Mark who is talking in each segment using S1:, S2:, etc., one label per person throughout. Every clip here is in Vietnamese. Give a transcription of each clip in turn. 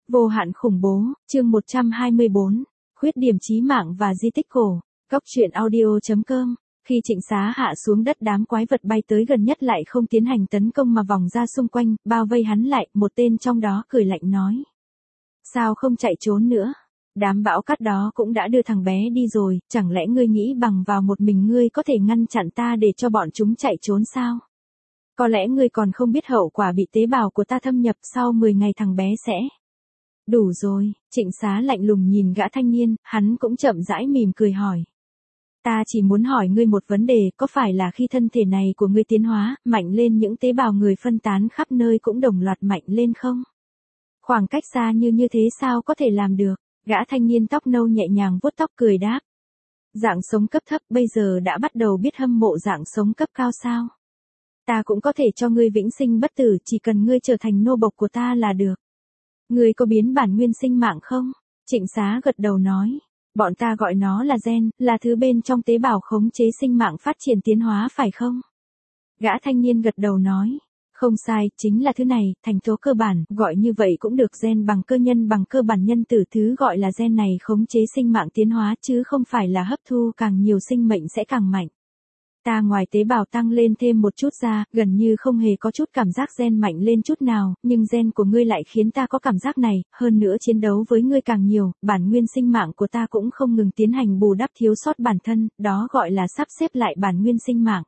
S1: Vô hạn khủng bố, chương 124, khuyết điểm chí mạng và di tích cổ. Cốc truyện audio.com. Khi Trịnh Xá hạ xuống đất, đám quái vật bay tới gần nhất lại không tiến hành tấn công mà vòng ra xung quanh, bao vây hắn lại, một tên trong đó cười lạnh nói. Sao không chạy trốn nữa? Đám bão cát đó cũng đã đưa thằng bé đi rồi, chẳng lẽ ngươi nghĩ bằng vào một mình ngươi có thể ngăn chặn ta để cho bọn chúng chạy trốn sao? Có lẽ ngươi còn không biết hậu quả bị tế bào của ta thâm nhập, sau 10 ngày thằng bé sẽ... Đủ rồi, Trịnh Xá lạnh lùng nhìn gã thanh niên, hắn cũng chậm rãi mỉm cười hỏi. Ta chỉ muốn hỏi ngươi một vấn đề, có phải là khi thân thể này của ngươi tiến hóa, mạnh lên những tế bào người phân tán khắp nơi cũng đồng loạt mạnh lên không? Khoảng cách xa như thế sao có thể làm được? Gã thanh niên tóc nâu nhẹ nhàng vuốt tóc cười đáp. Dạng sống cấp thấp bây giờ đã bắt đầu biết hâm mộ dạng sống cấp cao sao? Ta cũng có thể cho ngươi vĩnh sinh bất tử, chỉ cần ngươi trở thành nô bộc của ta là được. Ngươi có biến bản nguyên sinh mạng không? Trịnh Xá gật đầu nói. Bọn ta gọi nó là gen, là thứ bên trong tế bào khống chế sinh mạng phát triển tiến hóa phải không? Gã thanh niên gật đầu nói. Không sai, chính là thứ này, thành tố cơ bản, gọi như vậy cũng được, gen bằng cơ nhân bằng cơ bản nhân tử, thứ gọi là gen này khống chế sinh mạng tiến hóa chứ không phải là hấp thu càng nhiều sinh mệnh sẽ càng mạnh. Ta ngoài tế bào tăng lên thêm một chút ra, gần như không hề có chút cảm giác gen mạnh lên chút nào, nhưng gen của ngươi lại khiến ta có cảm giác này, hơn nữa chiến đấu với ngươi càng nhiều, bản nguyên sinh mạng của ta cũng không ngừng tiến hành bù đắp thiếu sót bản thân, đó gọi là sắp xếp lại bản nguyên sinh mạng.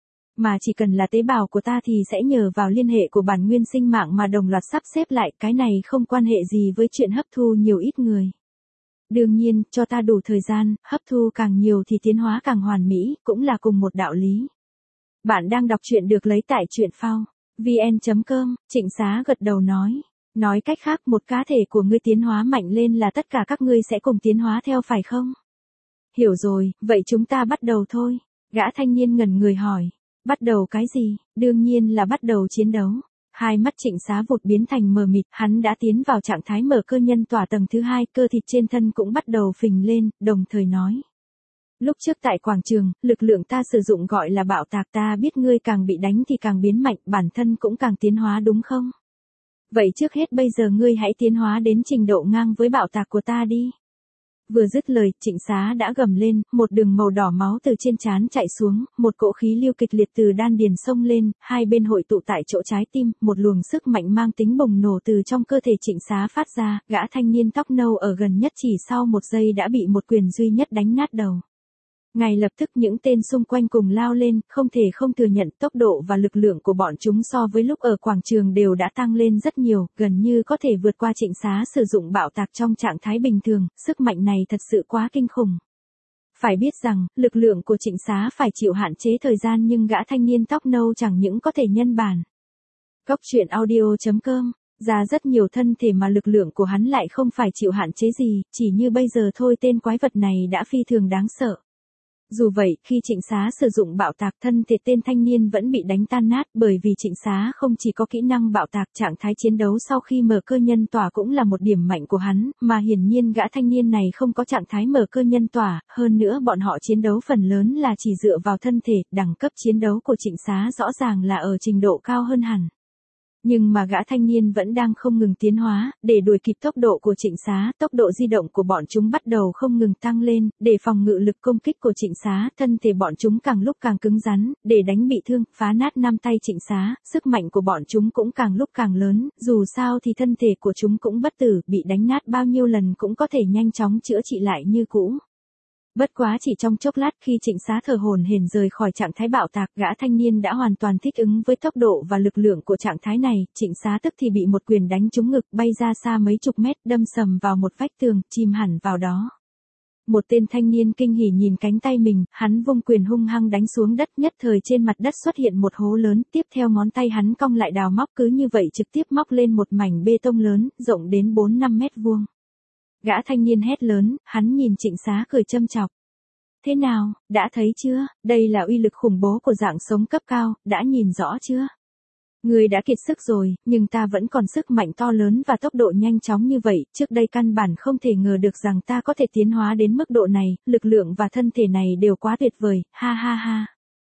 S1: Mà chỉ cần là tế bào của ta thì sẽ nhờ vào liên hệ của bản nguyên sinh mạng mà đồng loạt sắp xếp lại, cái này không quan hệ gì với chuyện hấp thu nhiều ít người. Đương nhiên, cho ta đủ thời gian, hấp thu càng nhiều thì tiến hóa càng hoàn mỹ, cũng là cùng một đạo lý. Bạn đang đọc truyện được lấy tại truyện phao vn.com, Trịnh Xá gật đầu nói. Nói cách khác, một cá thể của ngươi tiến hóa mạnh lên là tất cả các ngươi sẽ cùng tiến hóa theo phải không? Hiểu rồi, vậy chúng ta bắt đầu thôi. Gã thanh niên ngẩn người hỏi. Bắt đầu cái gì? Đương nhiên là bắt đầu chiến đấu. Hai mắt Trịnh Xá vụt biến thành mờ mịt, hắn đã tiến vào trạng thái mở cơ nhân tỏa tầng thứ 2, cơ thịt trên thân cũng bắt đầu phình lên, đồng thời nói. Lúc trước tại quảng trường, lực lượng ta sử dụng gọi là bạo tạc, ta biết ngươi càng bị đánh thì càng biến mạnh, bản thân cũng càng tiến hóa đúng không? Vậy trước hết bây giờ ngươi hãy tiến hóa đến trình độ ngang với bạo tạc của ta đi. Vừa dứt lời, Trịnh Xá đã gầm lên, một đường màu đỏ máu từ trên trán chạy xuống, một cỗ khí lưu kịch liệt từ đan điền xông lên, hai bên hội tụ tại chỗ trái tim, một luồng sức mạnh mang tính bùng nổ từ trong cơ thể Trịnh Xá phát ra, gã thanh niên tóc nâu ở gần nhất chỉ sau một giây đã bị một quyền duy nhất đánh nát đầu. Ngay lập tức những tên xung quanh cùng lao lên, không thể không thừa nhận tốc độ và lực lượng của bọn chúng so với lúc ở quảng trường đều đã tăng lên rất nhiều, gần như có thể vượt qua Trịnh Xá sử dụng bạo tạc trong trạng thái bình thường, sức mạnh này thật sự quá kinh khủng. Phải biết rằng, lực lượng của Trịnh Xá phải chịu hạn chế thời gian nhưng gã thanh niên tóc nâu chẳng những có thể nhân bản. Cốc truyện audio.com, ra rất nhiều thân thể mà lực lượng của hắn lại không phải chịu hạn chế gì, chỉ như bây giờ thôi tên quái vật này đã phi thường đáng sợ. Dù vậy, khi Trịnh Xá sử dụng bạo tạc, thân thể tên thanh niên vẫn bị đánh tan nát, bởi vì Trịnh Xá không chỉ có kỹ năng bạo tạc, trạng thái chiến đấu sau khi mở cơ nhân tỏa cũng là một điểm mạnh của hắn, mà hiển nhiên gã thanh niên này không có trạng thái mở cơ nhân tỏa, hơn nữa bọn họ chiến đấu phần lớn là chỉ dựa vào thân thể, đẳng cấp chiến đấu của Trịnh Xá rõ ràng là ở trình độ cao hơn hẳn. Nhưng mà gã thanh niên vẫn đang không ngừng tiến hóa, để đuổi kịp tốc độ của Trịnh Xá, tốc độ di động của bọn chúng bắt đầu không ngừng tăng lên, để phòng ngự lực công kích của Trịnh Xá, thân thể bọn chúng càng lúc càng cứng rắn, để đánh bị thương, phá nát năm tay Trịnh Xá, sức mạnh của bọn chúng cũng càng lúc càng lớn, dù sao thì thân thể của chúng cũng bất tử, bị đánh nát bao nhiêu lần cũng có thể nhanh chóng chữa trị lại như cũ. Bất quá chỉ trong chốc lát khi Trịnh Xá thở hổn hển rời khỏi trạng thái bạo tạc, gã thanh niên đã hoàn toàn thích ứng với tốc độ và lực lượng của trạng thái này, Trịnh Xá tức thì bị một quyền đánh trúng ngực, bay ra xa mấy chục mét, đâm sầm vào một vách tường, chìm hẳn vào đó. Một tên thanh niên kinh hỉ nhìn cánh tay mình, hắn vung quyền hung hăng đánh xuống đất, nhất thời trên mặt đất xuất hiện một hố lớn, tiếp theo ngón tay hắn cong lại đào móc, cứ như vậy trực tiếp móc lên một mảnh bê tông lớn, rộng đến 4-5 mét vuông. Gã thanh niên hét lớn, hắn nhìn Trịnh Xá cười châm chọc. Thế nào, đã thấy chưa, đây là uy lực khủng bố của dạng sống cấp cao, đã nhìn rõ chưa? Ngươi đã kiệt sức rồi, nhưng ta vẫn còn sức mạnh to lớn và tốc độ nhanh chóng như vậy, trước đây căn bản không thể ngờ được rằng ta có thể tiến hóa đến mức độ này, lực lượng và thân thể này đều quá tuyệt vời, ha ha ha.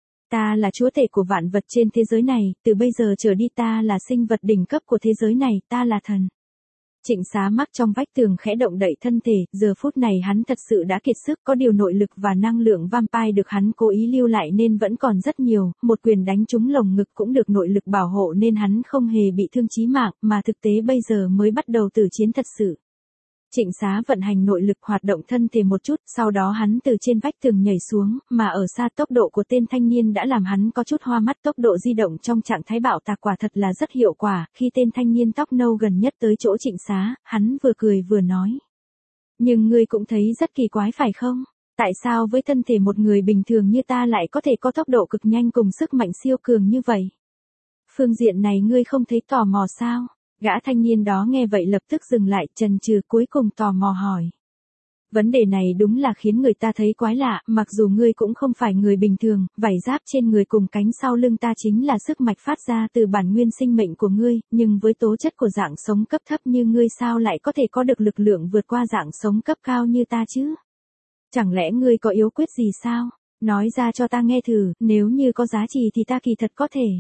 S1: Ta là chúa tể của vạn vật trên thế giới này, từ bây giờ trở đi ta là sinh vật đỉnh cấp của thế giới này, ta là thần. Trịnh Xá mắc trong vách tường khẽ động đậy thân thể, giờ phút này hắn thật sự đã kiệt sức, có điều nội lực và năng lượng vampire được hắn cố ý lưu lại nên vẫn còn rất nhiều, một quyền đánh trúng lồng ngực cũng được nội lực bảo hộ nên hắn không hề bị thương chí mạng, mà thực tế bây giờ mới bắt đầu tử chiến thật sự. Trịnh Xá vận hành nội lực hoạt động thân thể một chút, sau đó hắn từ trên vách tường nhảy xuống, mà ở xa tốc độ của tên thanh niên đã làm hắn có chút hoa mắt, tốc độ di động trong trạng thái bạo tạc quả thật là rất hiệu quả, khi tên thanh niên tóc nâu gần nhất tới chỗ Trịnh Xá, hắn vừa cười vừa nói. Nhưng ngươi cũng thấy rất kỳ quái phải không? Tại sao với thân thể một người bình thường như ta lại có thể có tốc độ cực nhanh cùng sức mạnh siêu cường như vậy? Phương diện này ngươi không thấy tò mò sao? Gã thanh niên đó nghe vậy lập tức dừng lại, chần chừ, cuối cùng tò mò hỏi. Vấn đề này đúng là khiến người ta thấy quái lạ, mặc dù ngươi cũng không phải người bình thường, vảy giáp trên người cùng cánh sau lưng ta chính là sức mạch phát ra từ bản nguyên sinh mệnh của ngươi, nhưng với tố chất của dạng sống cấp thấp như ngươi sao lại có thể có được lực lượng vượt qua dạng sống cấp cao như ta chứ? Chẳng lẽ ngươi có yếu quyết gì sao? Nói ra cho ta nghe thử, nếu như có giá trị thì ta kỳ thật có thể.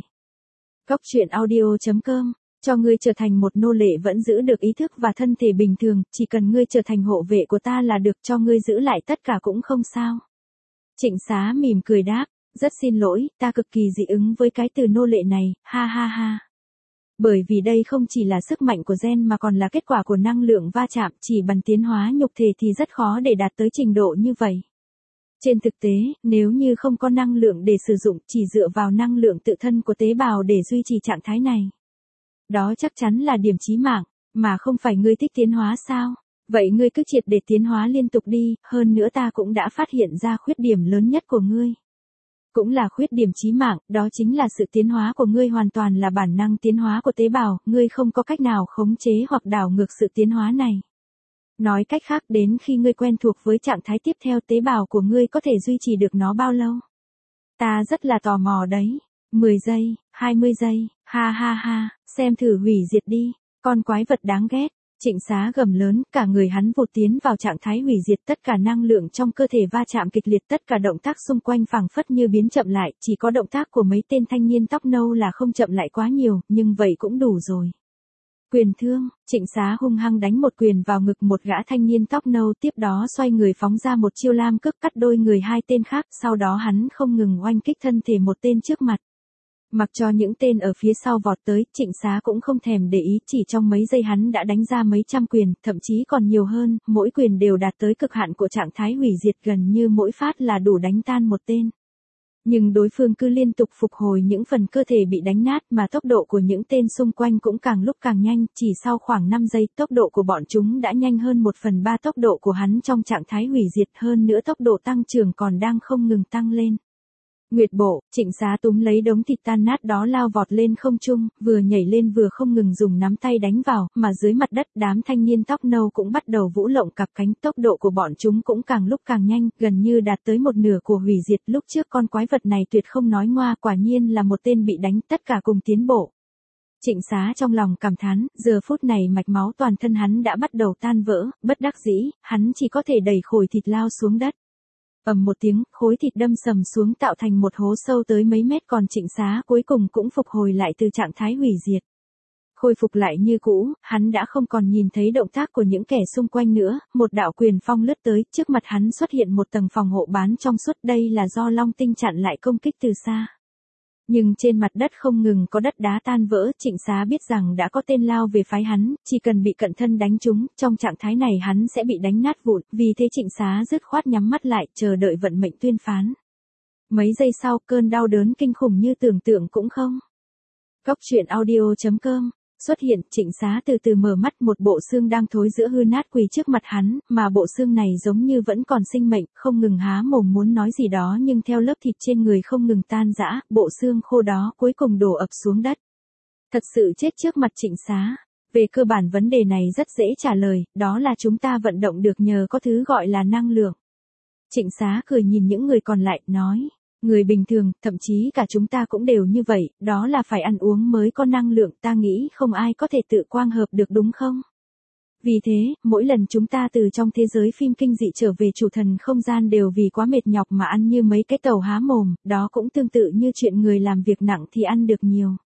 S1: Cốc truyện audio.com cho ngươi trở thành một nô lệ vẫn giữ được ý thức và thân thể bình thường, chỉ cần ngươi trở thành hộ vệ của ta là được, cho ngươi giữ lại tất cả cũng không sao. Trịnh Xá mỉm cười đáp, rất xin lỗi, ta cực kỳ dị ứng với cái từ nô lệ này, ha ha ha. Bởi vì đây không chỉ là sức mạnh của gen mà còn là kết quả của năng lượng va chạm, chỉ bằng tiến hóa nhục thể thì rất khó để đạt tới trình độ như vậy. Trên thực tế, nếu như không có năng lượng để sử dụng, chỉ dựa vào năng lượng tự thân của tế bào để duy trì trạng thái này, đó chắc chắn là điểm chí mạng, mà không phải ngươi thích tiến hóa sao? Vậy ngươi cứ triệt để tiến hóa liên tục đi, hơn nữa ta cũng đã phát hiện ra khuyết điểm lớn nhất của ngươi. Cũng là khuyết điểm chí mạng, đó chính là sự tiến hóa của ngươi hoàn toàn là bản năng tiến hóa của tế bào, ngươi không có cách nào khống chế hoặc đảo ngược sự tiến hóa này. Nói cách khác, đến khi ngươi quen thuộc với trạng thái tiếp theo, tế bào của ngươi có thể duy trì được nó bao lâu? Ta rất là tò mò đấy. 10 giây, 20 giây, ha ha ha, xem thử hủy diệt đi, con quái vật đáng ghét. Trịnh Xá gầm lớn, cả người hắn vụt tiến vào trạng thái hủy diệt, tất cả năng lượng trong cơ thể va chạm kịch liệt, tất cả động tác xung quanh phảng phất như biến chậm lại, chỉ có động tác của mấy tên thanh niên tóc nâu là không chậm lại quá nhiều, nhưng vậy cũng đủ rồi. Quyền thương, Trịnh Xá hung hăng đánh một quyền vào ngực một gã thanh niên tóc nâu, tiếp đó xoay người phóng ra một chiêu lam cước cắt đôi người hai tên khác, sau đó hắn không ngừng oanh kích thân thể một tên trước mặt. Mặc cho những tên ở phía sau vọt tới, Trịnh Xá cũng không thèm để ý, chỉ trong mấy giây hắn đã đánh ra mấy trăm quyền, thậm chí còn nhiều hơn, mỗi quyền đều đạt tới cực hạn của trạng thái hủy diệt, gần như mỗi phát là đủ đánh tan một tên. Nhưng đối phương cứ liên tục phục hồi những phần cơ thể bị đánh nát, mà tốc độ của những tên xung quanh cũng càng lúc càng nhanh, chỉ sau khoảng 5 giây, tốc độ của bọn chúng đã nhanh hơn 1/3 tốc độ của hắn trong trạng thái hủy diệt, hơn nữa tốc độ tăng trưởng còn đang không ngừng tăng lên. Nguyệt bộ, Trịnh Xá túm lấy đống thịt tan nát đó lao vọt lên không trung, vừa nhảy lên vừa không ngừng dùng nắm tay đánh vào, mà dưới mặt đất đám thanh niên tóc nâu cũng bắt đầu vũ lộng cặp cánh, tốc độ của bọn chúng cũng càng lúc càng nhanh, gần như đạt tới một nửa của hủy diệt. Lúc trước con quái vật này tuyệt không nói ngoa, quả nhiên là một tên bị đánh, tất cả cùng tiến bộ. Trịnh Xá trong lòng cảm thán, giờ phút này mạch máu toàn thân hắn đã bắt đầu tan vỡ, bất đắc dĩ, hắn chỉ có thể đẩy khối thịt lao xuống đất. Ầm một tiếng, khối thịt đâm sầm xuống tạo thành một hố sâu tới mấy mét, còn Trịnh Xá cuối cùng cũng phục hồi lại từ trạng thái hủy diệt. Khôi phục lại như cũ, hắn đã không còn nhìn thấy động tác của những kẻ xung quanh nữa, một đạo quyền phong lướt tới, trước mặt hắn xuất hiện một tầng phòng hộ bán trong suốt, đây là do Long Tinh chặn lại công kích từ xa. Nhưng trên mặt đất không ngừng có đất đá tan vỡ, Trịnh Xá biết rằng đã có tên lao về phái hắn, chỉ cần bị cận thân đánh trúng, trong trạng thái này hắn sẽ bị đánh nát vụn, vì thế Trịnh Xá dứt khoát nhắm mắt lại, chờ đợi vận mệnh tuyên phán. Mấy giây sau, cơn đau đớn kinh khủng như tưởng tượng cũng không. Cốc truyện audio.com xuất hiện, Trịnh Xá từ từ mở mắt, một bộ xương đang thối giữa hư nát quỳ trước mặt hắn, mà bộ xương này giống như vẫn còn sinh mệnh, không ngừng há mồm muốn nói gì đó, nhưng theo lớp thịt trên người không ngừng tan rã, bộ xương khô đó cuối cùng đổ ập xuống đất. Thật sự chết trước mặt Trịnh Xá. Về cơ bản vấn đề này rất dễ trả lời, đó là chúng ta vận động được nhờ có thứ gọi là năng lượng. Trịnh Xá cười nhìn những người còn lại, nói. Người bình thường, thậm chí cả chúng ta cũng đều như vậy, đó là phải ăn uống mới có năng lượng, ta nghĩ không ai có thể tự quang hợp được đúng không? Vì thế, mỗi lần chúng ta từ trong thế giới phim kinh dị trở về chủ thần không gian đều vì quá mệt nhọc mà ăn như mấy cái tàu há mồm, đó cũng tương tự như chuyện người làm việc nặng thì ăn được nhiều.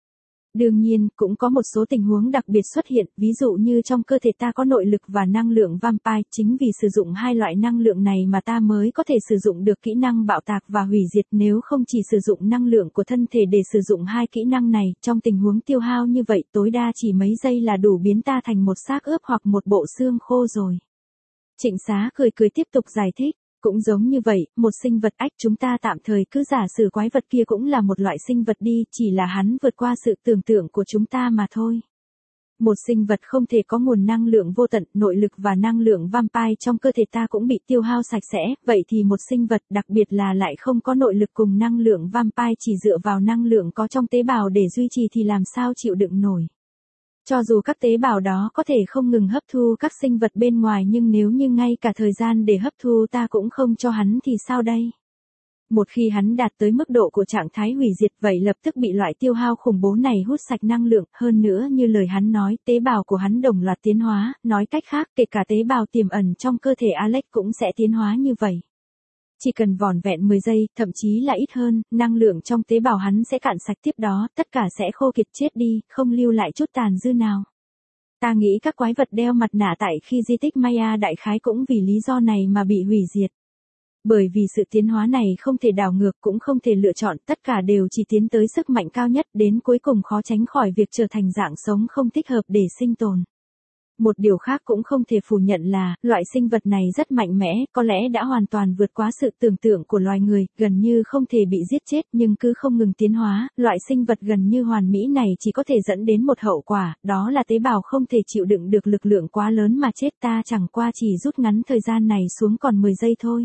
S1: Đương nhiên, cũng có một số tình huống đặc biệt xuất hiện, ví dụ như trong cơ thể ta có nội lực và năng lượng vampire, chính vì sử dụng hai loại năng lượng này mà ta mới có thể sử dụng được kỹ năng bạo tạc và hủy diệt, nếu không chỉ sử dụng năng lượng của thân thể để sử dụng hai kỹ năng này, trong tình huống tiêu hao như vậy tối đa chỉ mấy giây là đủ biến ta thành một xác ướp hoặc một bộ xương khô rồi. Trịnh Xá cười cười tiếp tục giải thích. Cũng giống như vậy, một sinh vật ách chúng ta tạm thời cứ giả sử quái vật kia cũng là một loại sinh vật đi, chỉ là hắn vượt qua sự tưởng tượng của chúng ta mà thôi. Một sinh vật không thể có nguồn năng lượng vô tận, nội lực và năng lượng vampire trong cơ thể ta cũng bị tiêu hao sạch sẽ, vậy thì một sinh vật đặc biệt là lại không có nội lực cùng năng lượng vampire chỉ dựa vào năng lượng có trong tế bào để duy trì thì làm sao chịu đựng nổi. Cho dù các tế bào đó có thể không ngừng hấp thu các sinh vật bên ngoài nhưng nếu như ngay cả thời gian để hấp thu ta cũng không cho hắn thì sao đây? Một khi hắn đạt tới mức độ của trạng thái hủy diệt vậy lập tức bị loại tiêu hao khủng bố này hút sạch năng lượng, hơn nữa như lời hắn nói, tế bào của hắn đồng loạt tiến hóa, nói cách khác kể cả tế bào tiềm ẩn trong cơ thể Alex cũng sẽ tiến hóa như vậy. Chỉ cần vỏn vẹn 10 giây, thậm chí là ít hơn, năng lượng trong tế bào hắn sẽ cạn sạch tiếp đó, tất cả sẽ khô kiệt chết đi, không lưu lại chút tàn dư nào. Ta nghĩ các quái vật đeo mặt nạ tại khi di tích Maya đại khái cũng vì lý do này mà bị hủy diệt. Bởi vì sự tiến hóa này không thể đảo ngược cũng không thể lựa chọn, tất cả đều chỉ tiến tới sức mạnh cao nhất, đến cuối cùng khó tránh khỏi việc trở thành dạng sống không thích hợp để sinh tồn. Một điều khác cũng không thể phủ nhận là, loại sinh vật này rất mạnh mẽ, có lẽ đã hoàn toàn vượt quá sự tưởng tượng của loài người, gần như không thể bị giết chết nhưng cứ không ngừng tiến hóa, loại sinh vật gần như hoàn mỹ này chỉ có thể dẫn đến một hậu quả, đó là tế bào không thể chịu đựng được lực lượng quá lớn mà chết, ta chẳng qua chỉ rút ngắn thời gian này xuống còn 10 giây thôi.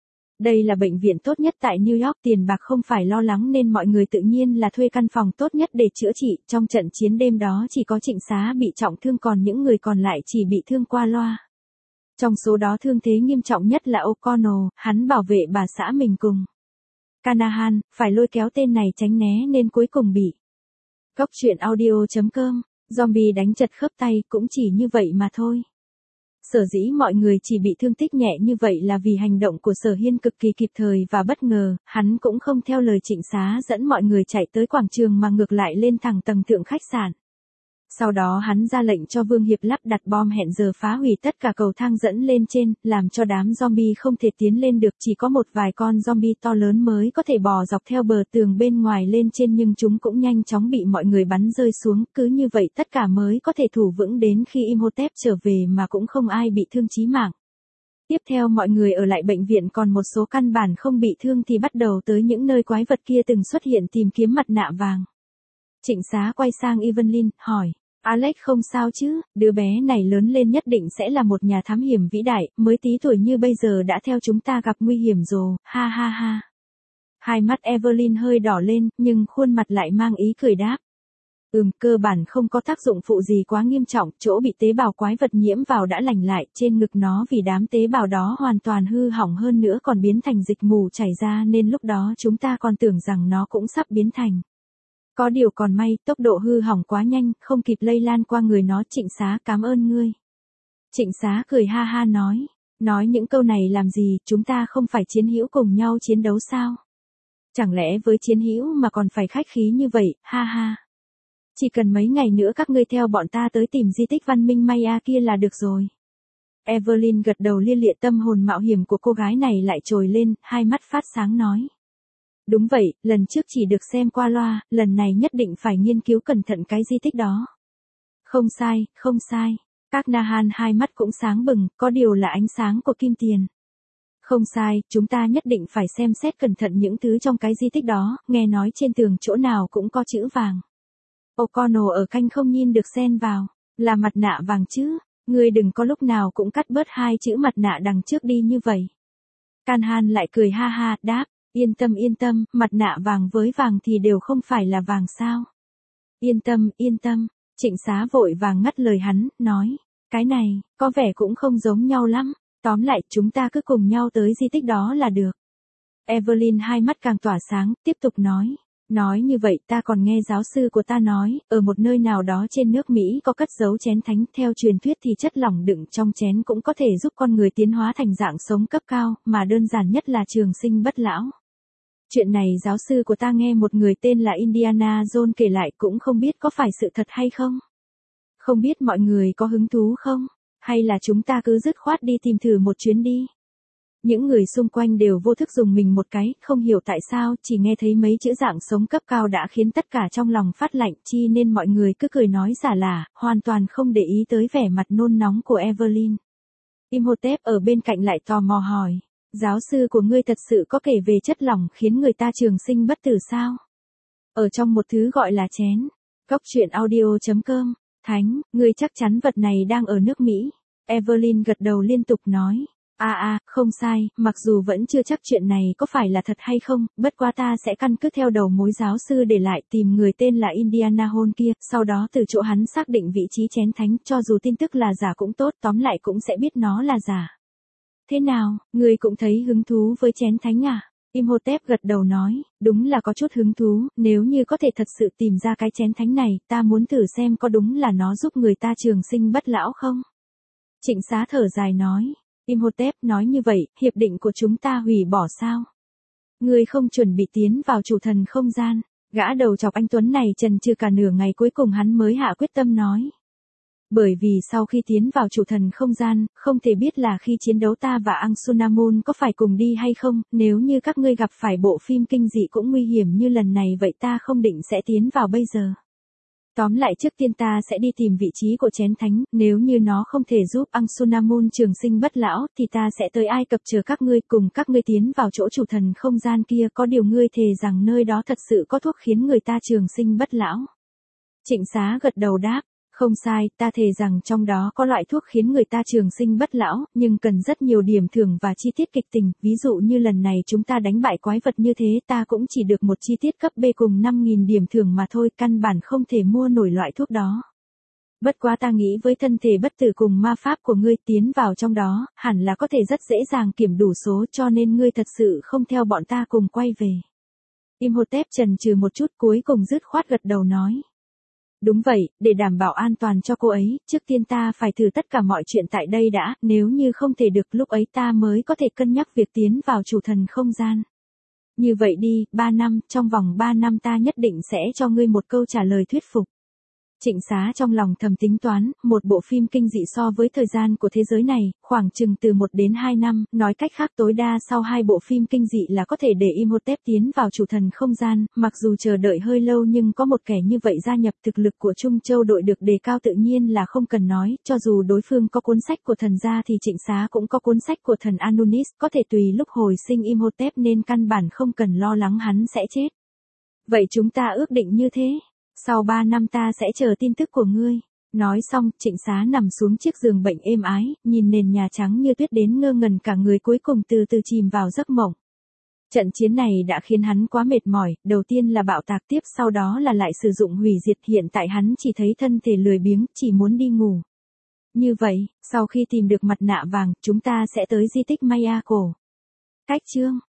S1: Đây là bệnh viện tốt nhất tại New York, tiền bạc không phải lo lắng nên mọi người tự nhiên là thuê căn phòng tốt nhất để chữa trị, trong trận chiến đêm đó chỉ có Trịnh Xá bị trọng thương còn những người còn lại chỉ bị thương qua loa. Trong số đó thương thế nghiêm trọng nhất là O'Connell, hắn bảo vệ bà xã mình cùng Canahan, phải lôi kéo tên này tránh né nên cuối cùng bị. Góc truyện audio.com, zombie đánh chật khớp tay cũng chỉ như vậy mà thôi. Sở dĩ mọi người chỉ bị thương tích nhẹ như vậy là vì hành động của Sở Hiên cực kỳ kịp thời và bất ngờ, hắn cũng không theo lời Trịnh Xá dẫn mọi người chạy tới quảng trường mà ngược lại lên thẳng tầng thượng khách sạn. Sau đó hắn ra lệnh cho Vương Hiệp lắp đặt bom hẹn giờ phá hủy tất cả cầu thang dẫn lên trên, làm cho đám zombie không thể tiến lên được, chỉ có một vài con zombie to lớn mới có thể bò dọc theo bờ tường bên ngoài lên trên nhưng chúng cũng nhanh chóng bị mọi người bắn rơi xuống, cứ như vậy tất cả mới có thể thủ vững đến khi Imhotep trở về mà cũng không ai bị thương chí mạng. Tiếp theo mọi người ở lại bệnh viện còn một số căn bản không bị thương thì bắt đầu tới những nơi quái vật kia từng xuất hiện tìm kiếm mặt nạ vàng. Trịnh Xá quay sang Evelyn, hỏi. Alex không sao chứ, đứa bé này lớn lên nhất định sẽ là một nhà thám hiểm vĩ đại, mới tí tuổi như bây giờ đã theo chúng ta gặp nguy hiểm rồi, ha ha ha. Hai mắt Evelyn hơi đỏ lên, nhưng khuôn mặt lại mang ý cười đáp. Cơ bản không có tác dụng phụ gì quá nghiêm trọng, chỗ bị tế bào quái vật nhiễm vào đã lành lại, trên ngực nó vì đám tế bào đó hoàn toàn hư hỏng hơn nữa còn biến thành dịch mù chảy ra nên lúc đó chúng ta còn tưởng rằng nó cũng sắp biến thành. Có điều còn may, tốc độ hư hỏng quá nhanh, không kịp lây lan qua người nó. Trịnh Xá cảm ơn ngươi. Trịnh Xá cười ha ha nói những câu này làm gì, chúng ta không phải chiến hữu cùng nhau chiến đấu sao? Chẳng lẽ với chiến hữu mà còn phải khách khí như vậy, ha ha. Chỉ cần mấy ngày nữa các ngươi theo bọn ta tới tìm di tích văn minh Maya kia là được rồi. Evelyn gật đầu lia lịa, tâm hồn mạo hiểm của cô gái này lại trồi lên, hai mắt phát sáng nói. Đúng vậy, lần trước chỉ được xem qua loa, lần này nhất định phải nghiên cứu cẩn thận cái di tích đó. Không sai, không sai. Các Nahan hai mắt cũng sáng bừng, có điều là ánh sáng của kim tiền. Không sai, chúng ta nhất định phải xem xét cẩn thận những thứ trong cái di tích đó, nghe nói trên tường chỗ nào cũng có chữ vàng. O'Connell ở canh không nhìn được xen vào, là mặt nạ vàng chứ, ngươi đừng có lúc nào cũng cắt bớt hai chữ mặt nạ đằng trước đi như vậy. Canhan lại cười ha ha, đáp. Yên tâm, mặt nạ vàng với vàng thì đều không phải là vàng sao. Yên tâm, Trịnh Xá vội vàng ngắt lời hắn, nói, cái này, có vẻ cũng không giống nhau lắm, tóm lại chúng ta cứ cùng nhau tới di tích đó là được. Evelyn hai mắt càng tỏa sáng, tiếp tục nói như vậy ta còn nghe giáo sư của ta nói, ở một nơi nào đó trên nước Mỹ có cất giấu chén thánh, theo truyền thuyết thì chất lỏng đựng trong chén cũng có thể giúp con người tiến hóa thành dạng sống cấp cao, mà đơn giản nhất là trường sinh bất lão. Chuyện này giáo sư của ta nghe một người tên là Indiana Jones kể lại cũng không biết có phải sự thật hay không. Không biết mọi người có hứng thú không? Hay là chúng ta cứ dứt khoát đi tìm thử một chuyến đi? Những người xung quanh đều vô thức dùng mình một cái, không hiểu tại sao, chỉ nghe thấy mấy chữ dạng sống cấp cao đã khiến tất cả trong lòng phát lạnh, chi nên mọi người cứ cười nói xả lả, hoàn toàn không để ý tới vẻ mặt nôn nóng của Evelyn. Imhotep ở bên cạnh lại tò mò hỏi, giáo sư của ngươi thật sự có kể về chất lỏng khiến người ta trường sinh bất tử sao? Ở trong một thứ gọi là chén. Cóc truyện audio.com. Thánh, ngươi chắc chắn vật này đang ở nước Mỹ. Evelyn gật đầu liên tục nói. Không sai, mặc dù vẫn chưa chắc chuyện này có phải là thật hay không, bất quá ta sẽ căn cứ theo đầu mối giáo sư để lại tìm người tên là Indiana Jones kia, sau đó từ chỗ hắn xác định vị trí chén thánh, cho dù tin tức là giả cũng tốt, tóm lại cũng sẽ biết nó là giả. Thế nào, ngươi cũng thấy hứng thú với chén thánh à? Imhotep gật đầu nói, đúng là có chút hứng thú, nếu như có thể thật sự tìm ra cái chén thánh này, ta muốn thử xem có đúng là nó giúp người ta trường sinh bất lão không? Trịnh Xá thở dài nói. Imhotep nói như vậy, hiệp định của chúng ta hủy bỏ sao? Ngươi không chuẩn bị tiến vào chủ thần không gian. Gã đầu chọc anh Tuấn này chần chừ cả nửa ngày cuối cùng hắn mới hạ quyết tâm nói. Bởi vì sau khi tiến vào chủ thần không gian, không thể biết là khi chiến đấu ta và Ansunamun có phải cùng đi hay không, nếu như các ngươi gặp phải bộ phim kinh dị cũng nguy hiểm như lần này vậy ta không định sẽ tiến vào bây giờ. Tóm lại trước tiên ta sẽ đi tìm vị trí của chén thánh, nếu như nó không thể giúp Ansunamun trường sinh bất lão thì ta sẽ tới Ai Cập chờ các ngươi cùng các ngươi tiến vào chỗ chủ thần không gian kia, có điều ngươi thề rằng nơi đó thật sự có thuốc khiến người ta trường sinh bất lão. Trịnh Xá gật đầu đáp. Không sai, ta thề rằng trong đó có loại thuốc khiến người ta trường sinh bất lão, nhưng cần rất nhiều điểm thưởng và chi tiết kịch tình, ví dụ như lần này chúng ta đánh bại quái vật như thế ta cũng chỉ được một chi tiết cấp B cùng 5.000 điểm thưởng mà thôi, căn bản không thể mua nổi loại thuốc đó. Bất quá ta nghĩ với thân thể bất tử cùng ma pháp của ngươi tiến vào trong đó, hẳn là có thể rất dễ dàng kiểm đủ số cho nên ngươi thật sự không theo bọn ta cùng quay về. Imhotep chần chừ một chút cuối cùng dứt khoát gật đầu nói. Đúng vậy, để đảm bảo an toàn cho cô ấy, trước tiên ta phải thử tất cả mọi chuyện tại đây đã, nếu như không thể được lúc ấy ta mới có thể cân nhắc việc tiến vào chủ thần không gian. Như vậy đi, 3 năm, trong vòng 3 năm ta nhất định sẽ cho ngươi một câu trả lời thuyết phục. Trịnh Xá trong lòng thầm tính toán, một bộ phim kinh dị so với thời gian của thế giới này, khoảng chừng từ 1 đến 2 năm, nói cách khác tối đa sau 2 bộ phim kinh dị là có thể để Imhotep tiến vào chủ thần không gian, mặc dù chờ đợi hơi lâu nhưng có một kẻ như vậy gia nhập thực lực của Trung Châu đội được đề cao tự nhiên là không cần nói, cho dù đối phương có cuốn sách của thần gia thì Trịnh Xá cũng có cuốn sách của thần Anunis, có thể tùy lúc hồi sinh Imhotep nên căn bản không cần lo lắng hắn sẽ chết. Vậy chúng ta ước định như thế. Sau 3 năm ta sẽ chờ tin tức của ngươi. Nói xong, Trịnh Xá nằm xuống chiếc giường bệnh êm ái, nhìn nền nhà trắng như tuyết đến ngơ ngẩn cả người cuối cùng từ từ chìm vào giấc mộng. Trận chiến này đã khiến hắn quá mệt mỏi, đầu tiên là bạo tạc tiếp sau đó là lại sử dụng hủy diệt, hiện tại hắn chỉ thấy thân thể lười biếng, chỉ muốn đi ngủ. Như vậy, sau khi tìm được mặt nạ vàng, chúng ta sẽ tới di tích Maya cổ. Cách chương